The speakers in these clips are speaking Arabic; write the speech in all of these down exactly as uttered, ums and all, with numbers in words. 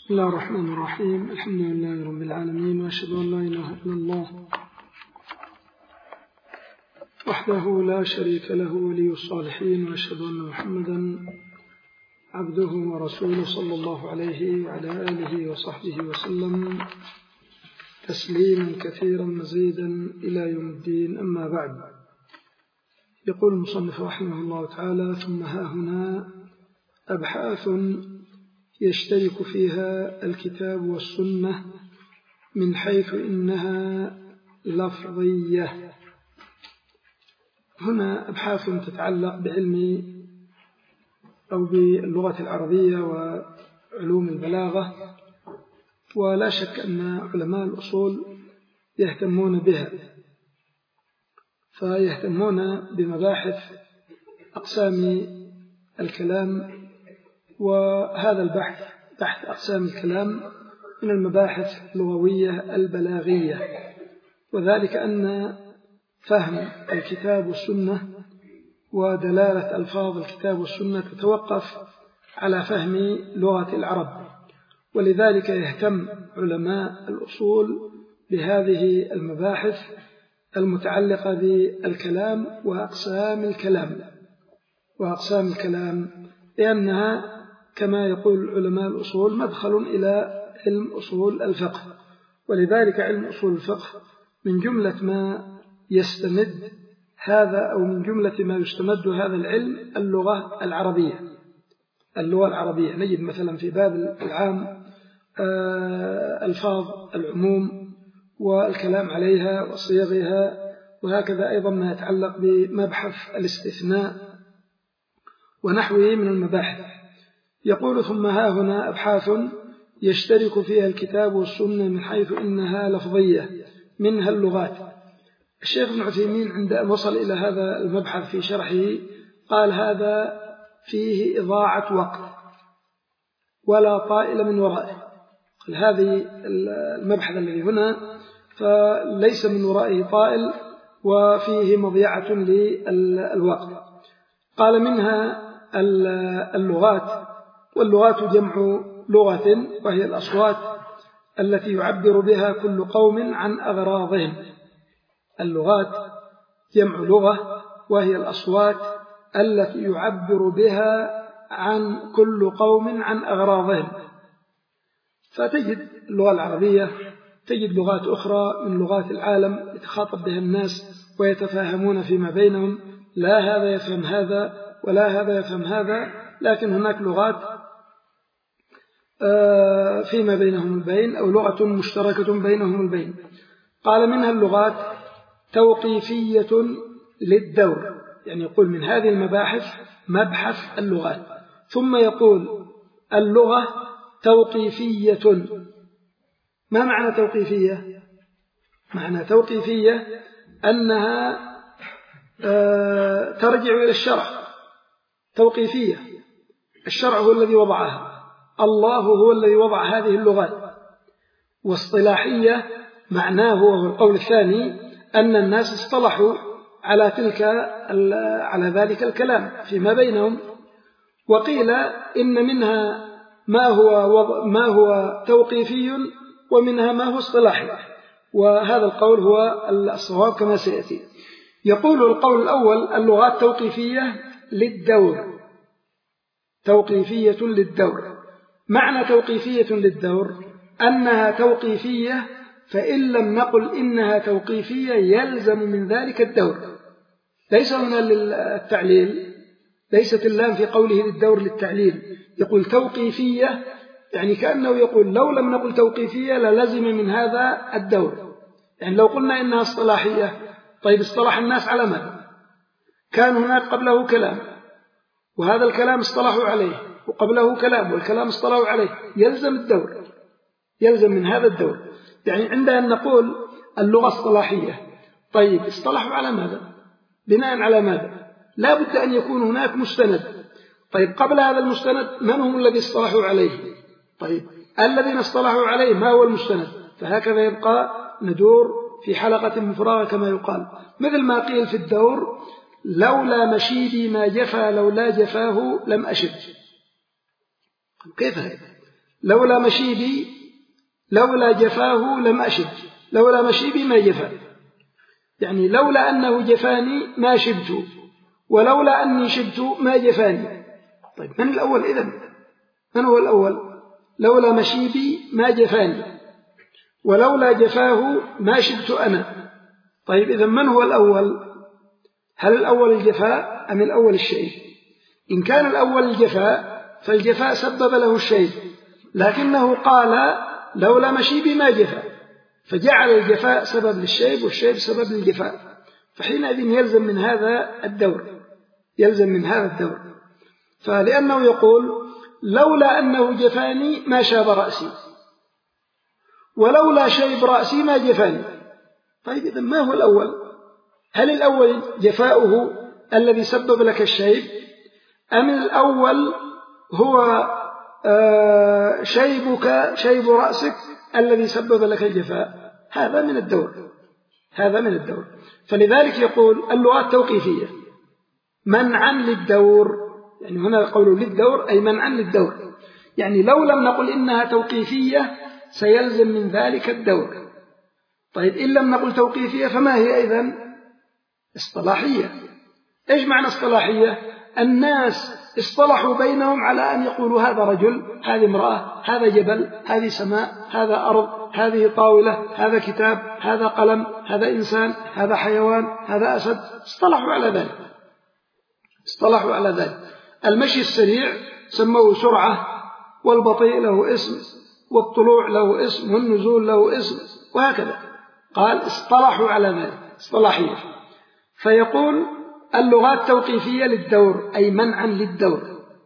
بسم الله الرحمن الرحيم. الحمد لله رب العالمين، وأشهد أن لا إله إلا الله وحده لا شريك له ولي الصالحين، وأشهد أن محمدا عبده ورسوله صلى الله عليه وعلى آله وصحبه وسلم تسليما كثيرا مزيدا إلى يوم الدين. أما بعد، يقول المصنف رحمه الله تعالى: ثم ها هنا أبحاث يشترك فيها الكتاب والسنة من حيث إنها لفظية. هنا أبحاث تتعلق بعلم أو باللغة العربية وعلوم البلاغة، ولا شك أن علماء الأصول يهتمون بها، فيهتمون بمباحث أقسام الكلام، وهذا البحث بحث أقسام الكلام من المباحث اللغوية البلاغية، وذلك أن فهم الكتاب والسنة ودلالة ألفاظ الكتاب والسنة تتوقف على فهم لغة العرب، ولذلك يهتم علماء الأصول بهذه المباحث المتعلقة بالكلام وأقسام الكلام وأقسام الكلام لأنها كما يقول علماء الأصول مدخل إلى علم أصول الفقه. ولذلك علم أصول الفقه من جملة ما يستمد هذا أو من جملة ما يستمد هذا العلم اللغة العربية اللغة العربية نجد مثلا في باب العام ألفاظ العموم والكلام عليها وصيغها، وهكذا أيضا ما يتعلق بمبحث الاستثناء ونحوه من المباحث. يقول: ثم ها هنا أبحاث يشترك فيها الكتاب والسنة من حيث إنها لفظية منها اللغات. الشيخ ابن عثيمين عند أن وصل إلى هذا المبحث في شرحه قال: هذا فيه إضاعة وقت ولا طائل من ورائه. قال: هذه المبحث الذي هنا فليس من ورائه طائل وفيه مضيعة للوقت. قال: منها اللغات، واللغات جمع لغة، وهي الأصوات التي يعبر بها كل قوم عن أغراضهم. اللغات جمع لغة، وهي الأصوات التي يعبر بها عن كل قوم عن أغراضهم. فتجد اللغة العربية، تجد لغات أخرى من لغات العالم يتخاطب بها الناس ويتفاهمون فيما بينهم، لا هذا يفهم هذا ولا هذا يفهم هذا، لكن هناك لغات فيما بينهم البين أو لغة مشتركة بينهم البين. قال: منها اللغات توقيفية للدور، يعني يقول من هذه المباحث مبحث اللغات، ثم يقول اللغة توقيفية. ما معنى توقيفية؟ معنى توقيفية أنها ترجع إلى الشرع. توقيفية، الشرع هو الذي وضعها، الله هو الذي وضع هذه اللغات. واصطلاحية معناه وهو القول الثاني أن الناس اصطلحوا على تلك على ذلك الكلام فيما بينهم. وقيل إن منها ما هو ما هو توقيفي ومنها ما هو اصطلاحي، وهذا القول هو الصواب كما سيأتي. يقول القول الأول: اللغات توقيفية للدور. توقيفية للدور، معنى توقيفية للدور أنها توقيفية، فإن لم نقل إنها توقيفية يلزم من ذلك الدور. ليس هنا للتعليل، ليست اللام في قوله للدور للتعليل. يقول توقيفية يعني كأنه يقول لو لم نقل توقيفية للزم من هذا الدور. يعني لو قلنا إنها اصطلاحية، طيب اصطلح الناس على ماذا؟ كان هناك قبله كلام، وهذا الكلام اصطلحوا عليه، وقبله كلام والكلام اصطلحوا عليه، يلزم الدور، يلزم من هذا الدور. يعني عندنا أن نقول اللغة اصطلاحية، طيب اصطلحوا على ماذا؟ بناء على ماذا؟ لا بد أن يكون هناك مستند. طيب قبل هذا المستند من هم الذي اصطلحوا عليه؟ طيب الذين اصطلحوا عليه ما هو المستند؟ فهكذا يبقى ندور في حلقة مفرغة كما يقال، مثل ما قيل في الدور: لولا مشيدي ما جفا لولا جفاه لم أشد. كيف هذا؟ لولا مشيبي لولا جفاه لم أشب، لولا مشيبي ما جفا، يعني لولا أنه جفاني ما شبت، ولولا أني شبت ما جفاني. طيب من الأول إذن؟ من هو الأول؟ لولا مشيبي ما جفاني، ولولا جفاه ما شبت أنا. طيب إذن من هو الأول؟ هل الأول الجفاء أم الأول الشيب؟ إن كان الأول الجفاء فالجفاء سبب له الشيب، لكنه قال لولا مشيبي ما جفا، فجعل الجفاء سبب للشيب والشيب سبب للجفاء، فحينئذ يلزم من هذا الدور، يلزم من هذا الدور. فلأنه يقول لولا أنه جفاني ما شاب رأسي، ولولا شيب رأسي ما جفاني. طيب إذن ما هو الأول؟ هل الأول جفاؤه الذي سبب لك الشيب، أم الأول هو شيبك شيب رأسك الذي سبب لك الجفاء؟ هذا من الدور، هذا من الدور. فلذلك يقول اللغات توقيفية منعا للدور، يعني هنا قول للدور أي منعا للدور، يعني لو لم نقل إنها توقيفية سيلزم من ذلك الدور. طيب إن لم نقل توقيفية فما هي إذن؟ اصطلاحية. إيش معنى اصطلاحية؟ الناس اصطلحوا بينهم على أن يقولوا هذا رجل، هذه امرأة، هذا جبل، هذه سماء، هذا أرض، هذه طاولة، هذا كتاب، هذا قلم، هذا إنسان، هذا حيوان، هذا أسد. اصطلحوا على ذلك، اصطلحوا على ذلك. المشي السريع سموه سرعة، والبطيء له اسم، والطلوع له اسم، والنزول له اسم، وهكذا. قال اصطلحوا على ذلك، اصطلاحية. فيقول اللغات توقيفية للدور أي منعا للدور،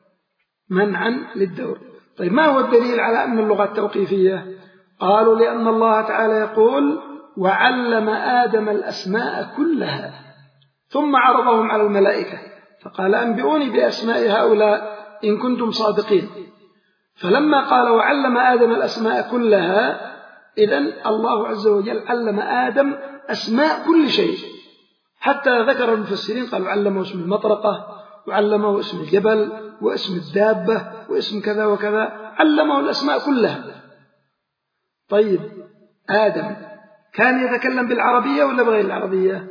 منعا للدور. طيب ما هو الدليل على أن اللغات توقيفية؟ قالوا لأن الله تعالى يقول وعلم آدم الأسماء كلها ثم عرضهم على الملائكة فقال أنبئوني بأسماء هؤلاء إن كنتم صادقين. فلما قال وعلم آدم الأسماء كلها، إذن الله عز وجل علم آدم أسماء كل شيء، حتى ذكر المفسرين قالوا علمه اسم المطرقة، وعلمه اسم الجبل، واسم الدابة، واسم كذا وكذا، علمه الأسماء كلها. طيب آدم كان يتكلم بالعربية ولا بغير العربية؟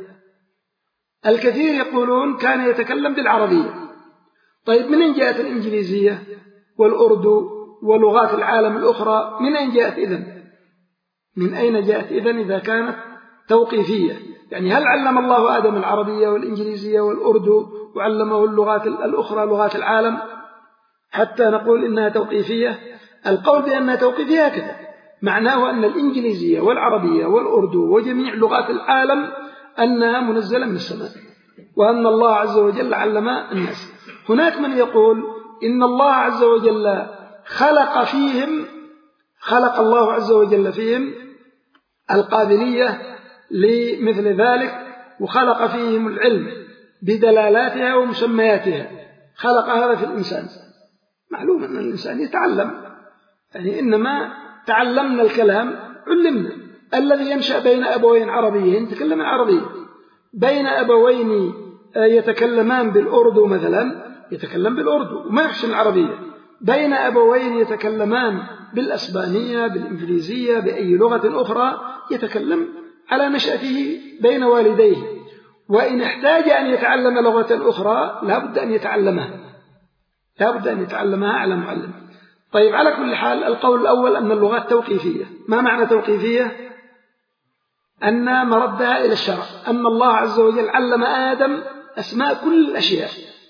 الكثير يقولون كان يتكلم بالعربية. طيب من أين جاءت الإنجليزية والأردو ولغات العالم الأخرى؟ من أين جاءت إذن؟ من أين جاءت إذن إذا كانت توقيفية؟ يعني هل علم الله آدم العربية والإنجليزية والأردو وعلمه اللغات الأخرى لغات العالم حتى نقول إنها توقيفية؟ القول بأنها توقيفية هكذا، معناه أن الإنجليزية والعربية والأردو وجميع لغات العالم أنها منزلة من السماء، وأن الله عز وجل علم الناس. هناك من يقول إن الله عز وجل خلق فيهم، خلق الله عز وجل فيهم القابلية لمثل ذلك، وخلق فيهم العلم بدلالاتها ومسمياتها، خلق هذا في الإنسان. معلوم أن الإنسان يتعلم، يعني إنما تعلمنا الكلام علمنا. الذي ينشأ بين أبوين عربيين يتكلم العربية، بين أبوين يتكلمان بالأردو مثلا يتكلم بالأردو وما يحسن العربية، بين أبوين يتكلمان بالأسبانية بالإنجليزية بأي لغة أخرى يتكلم على نشأته بين والديه، وإن احتاج أن يتعلم لغة أخرى لابد أن يتعلمها، لابد أن يتعلمها على معلم. طيب على كل حال القول الأول أن اللغات توقيفية. ما معنى توقيفية؟ أن مردها إلى الشرع، أن الله عز وجل علم آدم أسماء كل الأشياء.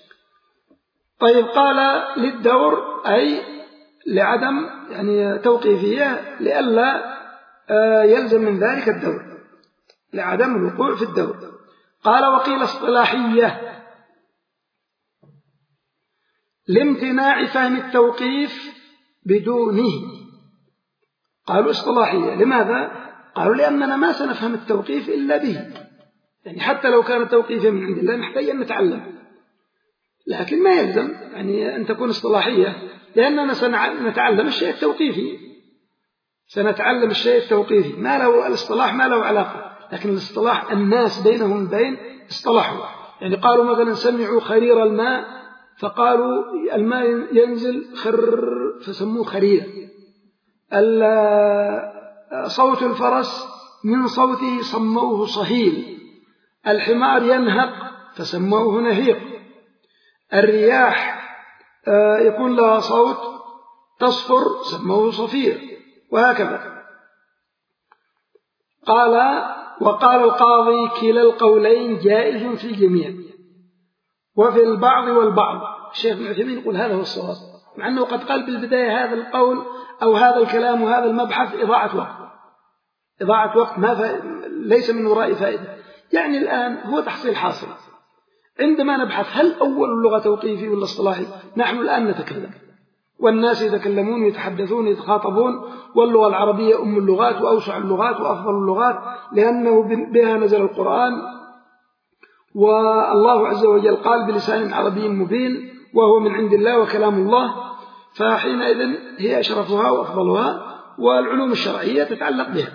طيب قال للدور أي لعدم يعني توقيفية لئلا يلزم من ذلك الدور، لعدم الوقوع في الدور. قال وقيل اصطلاحية لامتناع فهم التوقيف بدونه. قالوا اصطلاحية لماذا؟ قالوا لأننا ما سنفهم التوقيف إلا به، يعني حتى لو كان توقيفا من عند الله نحتاج أن نتعلم، لكن ما يلزم يعني أن تكون اصطلاحية، لأننا سنتعلم الشيء التوقيفي، سنتعلم الشيء التوقيفي ما له الاصطلاح ما له علاقة. لكن الاصطلاح الناس بينهم بين اصطلحوا، يعني قالوا مثلا سمعوا خرير الماء فقالوا الماء ينزل خر فسموه خرير، صوت الفرس من صوته سموه صهيل، الحمار ينهق فسموه نهيق، الرياح يكون لها صوت تصفر سموه صفير، وهكذا. قال وقال القاضي كلا القولين جائز في الجميع وفي البعض والبعض. الشيخ ابن عثيمين يقول هذا هو الصواب، مع أنه قد قال بالبداية هذا القول أو هذا الكلام وهذا المبحث إضاعة وقت، إضاعة وقت ما ف... ليس من وراء فائدة. يعني الآن هو تحصيل حاصل. عندما نبحث هل أول اللغة توقيفي ولا اصطلاحي، نحن الآن نتكلم والناس يتكلمون يتحدثون يتخاطبون، واللغة العربية أم اللغات وأوسع اللغات وأفضل اللغات، لأنه بها نزل القرآن، والله عز وجل قال بلسان عربي مبين وهو من عند الله وكلام الله، فحينئذ هي أشرفها وأفضلها، والعلوم الشرعية تتعلق بها.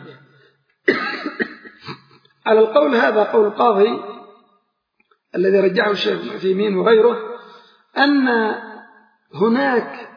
على القول هذا قول القاضي الذي رجعه الشيخ ابن عثيمين وغيره، أن هناك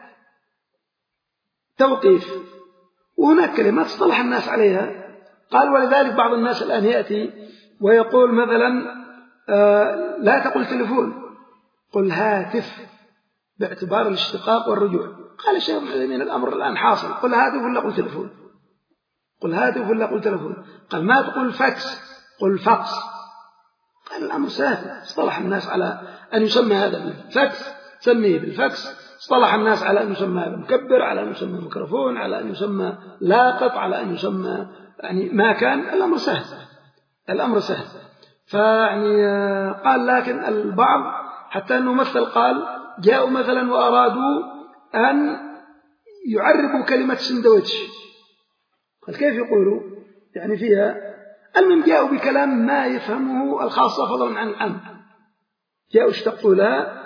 توقيف وهناك كلمات اصطلح الناس عليها. قال ولذلك بعض الناس الآن يأتي ويقول مثلا آه لا تقل تلفون، قل هاتف، باعتبار الاشتقاق والرجوع. قال الشيخ ابن عثيمين الأمر الآن حاصل، قل هاتف ولا قل تلفون، قل هاتف ولا قل تلفون. قال ما تقول فاكس، قل فاكس. قال الأمر سهل، اصطلح الناس على أن يسمى هذا بالفاكس سميه بالفاكس، اصطلح الناس على أن يسمى هذا مكبر، على أن يسمى ميكروفون، على أن يسمى لاقط، على أن يسمى يعني ما كان. الأمر سهل، الأمر سهل. فيعني قال لكن البعض حتى أنه مثل قال جاءوا مثلا وأرادوا أن يعربوا كلمة سندويتش. قال كيف يقولوا يعني فيها؟ المهم جاءوا بكلام ما يفهمه الخاصة فضلا عن العام، جاءوا اشتقوا لها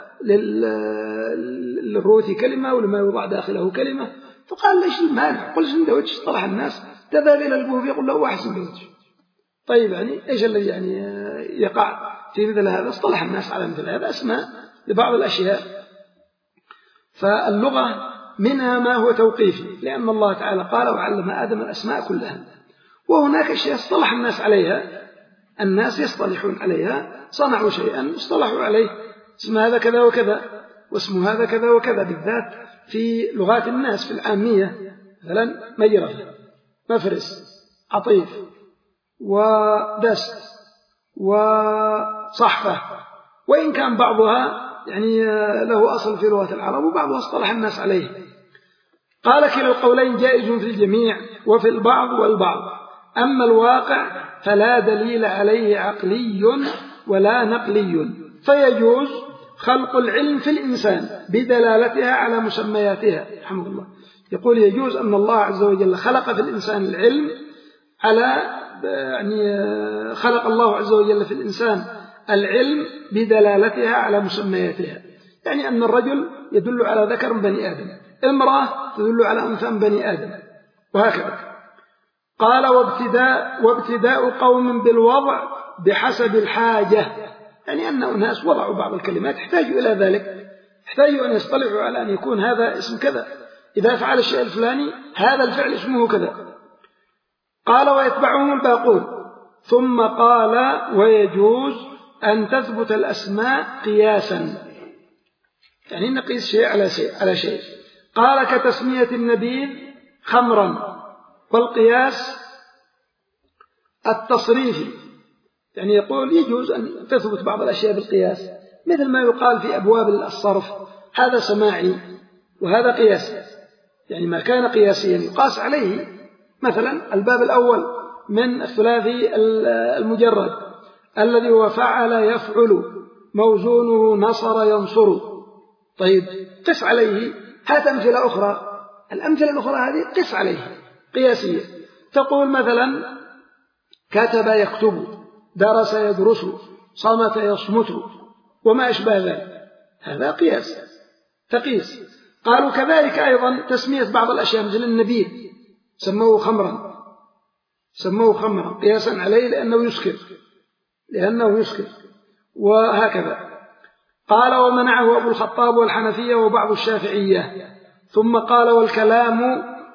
للروثي كلمة ولما يوضع داخله كلمة، فقال ليش المانع، قل سندويتش. طلع الناس تذهب إلى البوفيه يقول له واحد سندويتش. طيب يعني إيش الذي يعني يقع في مثل هذا؟ اصطلح الناس على مثل هذا أسماء لبعض الأشياء. فاللغة منها ما هو توقيفي، لأن الله تعالى قال وعلم آدم الأسماء كلها، وهناك أشياء اصطلح الناس عليها، الناس يصطلحون عليها، صنعوا شيئا اصطلحوا عليه، اسم هذا كذا وكذا واسم هذا كذا وكذا، بالذات في لغات الناس في العامية، مثلا مجرفة، مفرس، عطيف، ودست، وصحفة، وإن كان بعضها يعني له أصل في لغة العرب وبعضها اصطلح الناس عليه. قال كلا القولين جائز في الجميع وفي البعض والبعض، أما الواقع فلا دليل عليه عقلي ولا نقلي، فيجوز خلق العلم في الإنسان بدلالتها على مسمياتها. رحمه الله يقول يجوز أن الله عز وجل خلق في الإنسان العلم على يعني خلق الله عز وجل في الإنسان العلم بدلالتها على مسمياتها، يعني أن الرجل يدل على ذكر بني آدم، المرأة تدل على أنثى بني آدم، وهكذا. قال وابتداء, وابتداء قوم بالوضع بحسب الحاجة، يعني أن الناس وضعوا بعض الكلمات احتاجوا إلى ذلك، احتاجوا أن يصطلحوا على أن يكون هذا اسم كذا، إذا فعل الشيء الفلاني هذا الفعل اسمه كذا. قال ويتبعهم الباقون. ثم قال ويجوز أن تثبت الأسماء قياسا، يعني نقيس شيء على شيء على شيء. قال كتسمية النبيذ خمرا، والقياس التصريفي، يعني يقول يجوز أن تثبت بعض الأشياء بالقياس، مثل ما يقال في أبواب الصرف هذا سماعي وهذا قياسي، يعني ما كان قياسيا يقاس عليه. مثلا الباب الأول من الثلاثي المجرد الذي هو فعل يفعل موزونه نصر ينصر، طيب قس عليه. هات أمثلة أخرى، الأمثلة الأخرى هذه قس عليه قياسية، تقول مثلا كتب يكتب، درس يدرس، صمت يصمت، وما أشبه ذلك، هذا قياس تقيس. قالوا كذلك أيضا تسمية بعض الأشياء مثل النبيذ سموه خمرا، سموه خمرا قياسا عليه لأنه يسكر، لأنه يسكر، وهكذا. قال ومنعه أبو الخطاب والحنفية وبعض الشافعية. ثم قال والكلام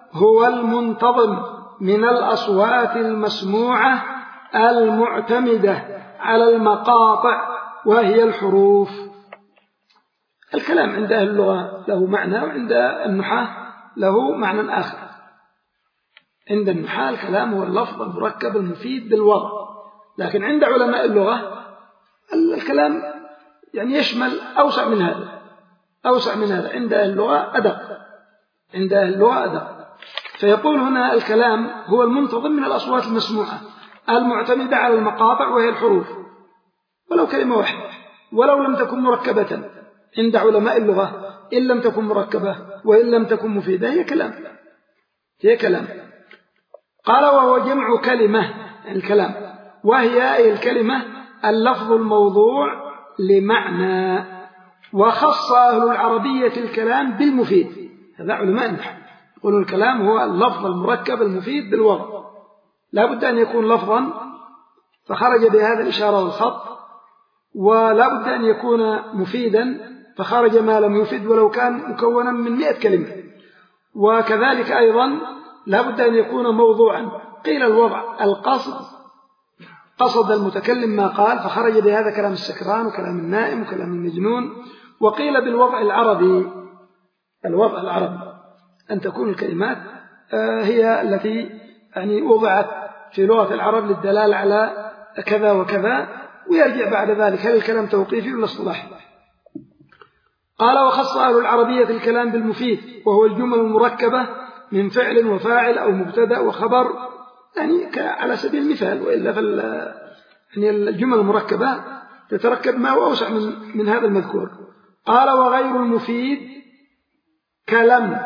هو المنتظم من الأصوات المسموعة المعتمدة على المقاطع وهي الحروف. الكلام عند أهل اللغة له معنى، وعند النحاة له معنى آخر. عند النحاة الكلام هو اللفظ المركب المفيد بالوضع، لكن عند علماء اللغة الكلام يعني يشمل أوسع من هذا، أوسع من هذا. عند أهل اللغة أدق، عند أهل اللغة أدق. فيقول هنا الكلام هو المنتظم من الأصوات المسموعة المعتمدة على المقاطع وهي الحروف، ولو كلمة واحدة، ولو لم تكن مركبة. عند علماء اللغة إن لم تكن مركبة وإن لم تكن مفيدة هي كلام، هي كلام. قال وهو جمع كلمة، يعني الكلام، وهي أي الكلمة اللفظ الموضوع لمعنى. وخص أهل العربية الكلام بالمفيد، هذا علماء النحو يقولون الكلام هو اللفظ المركب المفيد بالوضع، لا بد أن يكون لفظا فخرج بهذا الإشارة والخط، ولا بد أن يكون مفيدا فخرج ما لم يفد ولو كان مكونا من مئة كلمة، وكذلك أيضا لا بد أن يكون موضوعا. قيل الوضع القصد، قصد المتكلم ما قال فخرج بهذا كلام السكران وكلام النائم وكلام المجنون. وقيل بالوضع العربي، الوضع العربي أن تكون الكلمات هي التي يعني وضعت في لغة العرب للدلالة على كذا وكذا، ويرجع بعد ذلك هل الكلام توقيفي ولا اصطلاحي. قال وخص أهل العربية الكلام بالمفيد، وهو الجمل المركبة من فعل وفاعل أو مبتدأ وخبر، يعني على سبيل المثال، وإلا فال يعني الجمل المركبة تتركب ما هو أوسع من, من هذا المذكور. قال وغير المفيد كلم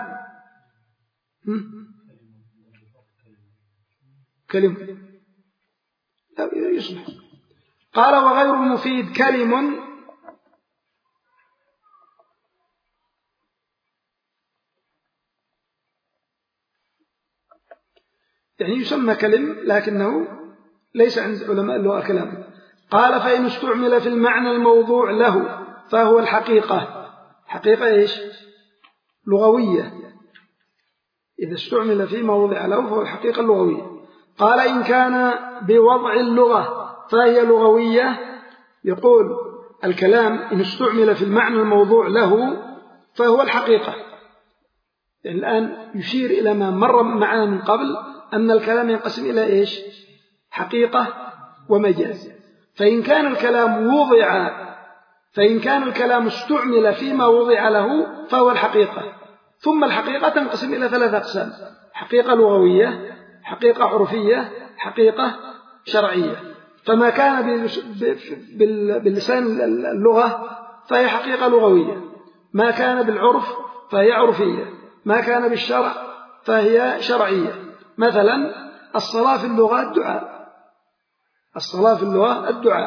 كلم لا يصلح. قال وغير المفيد كلم يعني يسمى كلم لكنه ليس عند علماء اللغة كلام. قال فإن استعمل في المعنى الموضوع له فهو الحقيقة. حقيقة إيش؟ لغوية. إذا استعمل في موضع له فهو الحقيقة اللغوية. قال إن كان بوضع اللغة فهي لغوية. يقول الكلام إن استعمل في المعنى الموضوع له فهو الحقيقة. يعني الآن يشير إلى ما مر معنا من قبل أن الكلام ينقسم إلى إيش؟ حقيقة ومجاز. فإن كان الكلام وضع فإن كان الكلام استعمل فيما وضع له فهو الحقيقة. ثم الحقيقة تنقسم إلى ثلاثة أقسام: حقيقة لغوية، حقيقة عرفية، حقيقة شرعية. فما كان باللسان اللغة فهي حقيقة لغوية، ما كان بالعرف فهي عرفية، ما كان بالشرع فهي شرعية. مثلا الصلاة في اللغة الدعاء، الصلاة في اللغة الدعاء،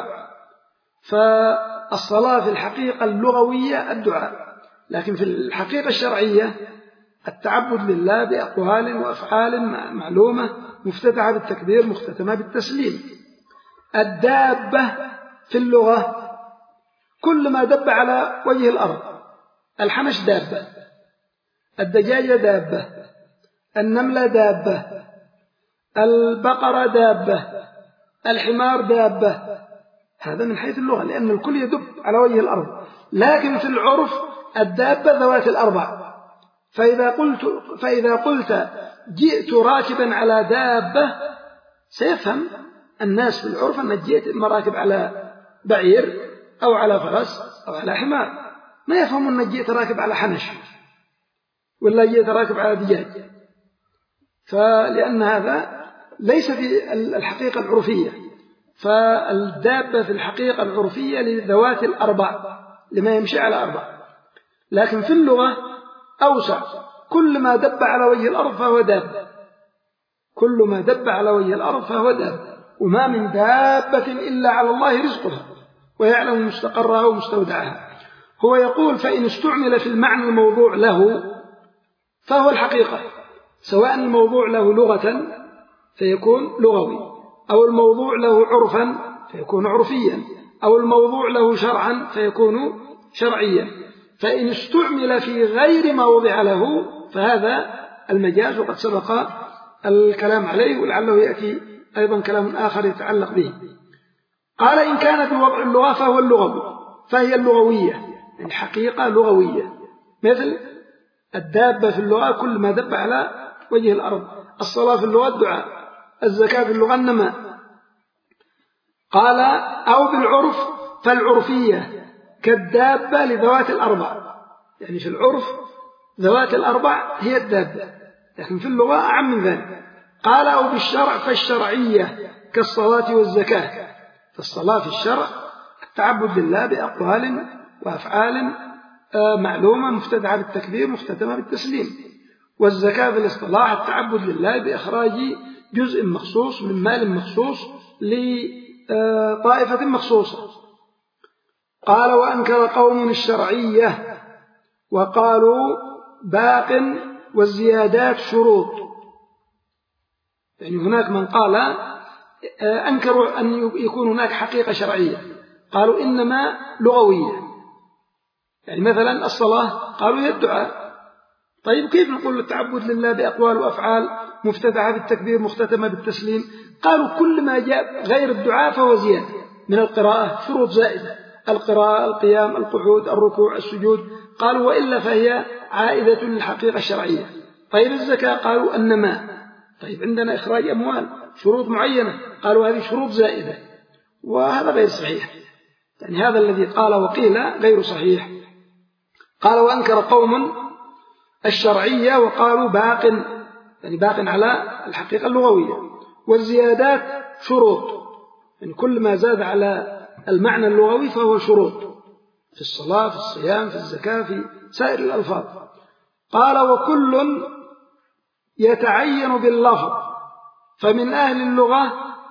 فالصلاة في الحقيقة اللغوية الدعاء، لكن في الحقيقة الشرعية التعبد لله بأقوال وأفعال معلومة مفتتحة بالتكبير مختتمة بالتسليم. الدابة في اللغة كل ما دب على وجه الأرض. الحمش دابة، الدجاجة دابة، النملة دابة، البقرة دابة، الحمار دابة. هذا من حيث اللغة لأن الكل يدب على وجه الأرض. لكن في العرف الدابة ذوات الأربع. فإذا قلت, فإذا قلت جئت راكبا على دابة سيفهم الناس في العرف أنك جئت مراكب على بعير أو على فرس أو على حمار، ما يفهم أنك جئت راكب على حنش ولا جئت راكب على دجاج، فلأن هذا ليس في الحقيقة العرفية. فالدابة في الحقيقة العرفية لذوات الأربع، لما يمشي على أربع. لكن في اللغة أوسع، كل ما دب على وجه الأرض فهو دابة، كل ما دب على وجه الأرض فهو دابة. وما من دابة إلا على الله رزقها ويعلم مستقرها ومستودعها. هو يقول فإن استعمل في المعنى الموضوع له فهو الحقيقة، سواء الموضوع له لغة فيكون لغوي، أو الموضوع له عرفا فيكون عرفيا، أو الموضوع له شرعا فيكون شرعيا. فإن استعمل في غير ما وضع له فهذا المجاز، وقد سبق الكلام عليه ولعله يأتي أيضا كلام آخر يتعلق به. قال إن كانت بوضع اللغة فهو اللغوي، فهي اللغوية، يعني حقيقة لغوية، مثل الدابة في اللغة كل ما دب على وجه الأرض، الصلاة في اللغة الدعاء، الزكاة في اللغة النماء. قال أو بالعرف فالعرفية كالدابة لذوات الأربع، يعني في العرف ذوات الأربع هي الدابة، لكن في اللغة أعم من ذلك. قال أو بالشرع فالشرعية كالصلاة والزكاة، فالصلاة في الشرع التعبد لله بأقوال وأفعال معلومة مفتتحة بالتكبير مختتمة بالتسليم، والزكاة في الاصطلاح التعبد لله بإخراج جزء مخصوص من مال مخصوص لطائفة مخصوصة. قال وأنكر قوم الشرعية وقالوا باق والزيادات شروط، يعني هناك من قال أنكروا أن يكون هناك حقيقة شرعية، قالوا إنما لغوية، يعني مثلا الصلاة قالوا هي الدعاء، طيب كيف نقول التعبد لله بأقوال وأفعال مفتتحة بالتكبير مختتمة بالتسليم؟ قالوا كل ما جاء غير الدعاء فهو زيادة من القراءة، شروط زائدة، القراءة، القيام، القعود، الركوع، السجود، قالوا وإلا فهي عائدة للحقيقة الشرعية. طيب الزكاة قالوا النماء، طيب عندنا إخراج أموال، شروط معينة، قالوا هذه شروط زائدة، وهذا غير صحيح، يعني هذا الذي قال وقيل غير صحيح. قال وأنكر قوم الشرعية وقالوا باق، يعني باق على الحقيقة اللغوية، والزيادات شروط، يعني كل ما زاد على المعنى اللغوي فهو شروط، في الصلاة، في الصيام، في الزكاة، في سائر الألفاظ. قال وكل يتعين باللفظ، فمن أهل اللغة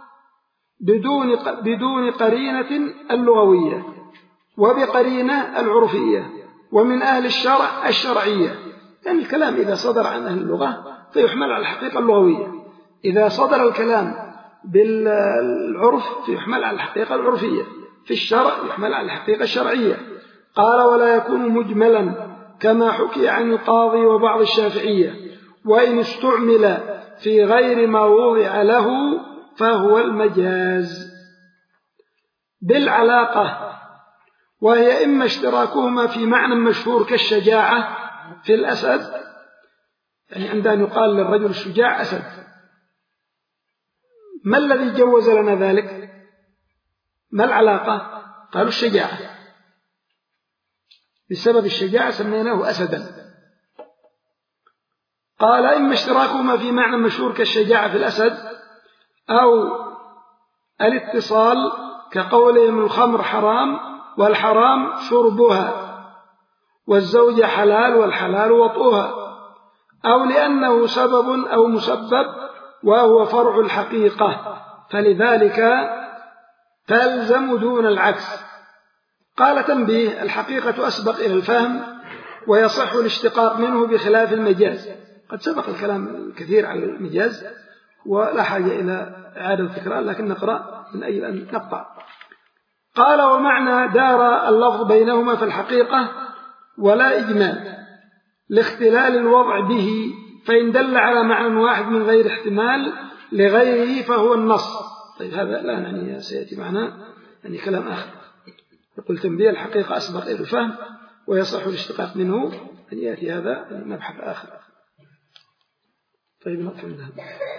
بدون بدون قرينة اللغوية، وبقرينة العرفية، ومن أهل الشرع الشرعية، يعني الكلام إذا صدر عن أهل اللغة فيحمل على الحقيقة اللغوية، إذا صدر الكلام بالعرف فيحمل على الحقيقة العرفية، في الشرع يحمل على الحقيقة الشرعية. قال ولا يكون مجملا كما حكي عن القاضي وبعض الشافعية، وإن استعمل في غير ما وضع له فهو المجاز بالعلاقة، وهي إما اشتراكهما في معنى مشهور كالشجاعة في الأسد، يعني عندما يقال للرجل الشجاع أسد، ما الذي جوز لنا ذلك؟ ما العلاقة؟ قالوا الشجاعة، بسبب الشجاعة سميناه أسدا. قال إما اشتراكهما في معنى مشهور كالشجاعة في الأسد، أو الاتصال كقولهم الخمر حرام والحرام شربها، والزوجة حلال والحلال وطئها، أو لأنه سبب أو مسبب وهو فرع الحقيقة فلذلك تلزم دون العكس. قال تنبيه الحقيقة أسبق إلى الفهم ويصح الاشتقاق منه بخلاف المجاز، قد سبق الكلام الكثير على المجاز ولا حاجة إلى إعادة التكرار، لكن نقرأ من أجل أن نقطع. قال ومعنى دار اللفظ بينهما في الحقيقة ولا إجمال لاختلال الوضع به، فإن دل على معنى واحد من غير احتمال لغيره فهو النص. طيب هذا لا يعني سيأتي معنا يعني كلام آخر. يقول تنبيه الحقيقة أسبق إلى الفهم ويصح الاشتقاق منه، أن يأتي هذا مبحث آخر. طيب نقف عندها.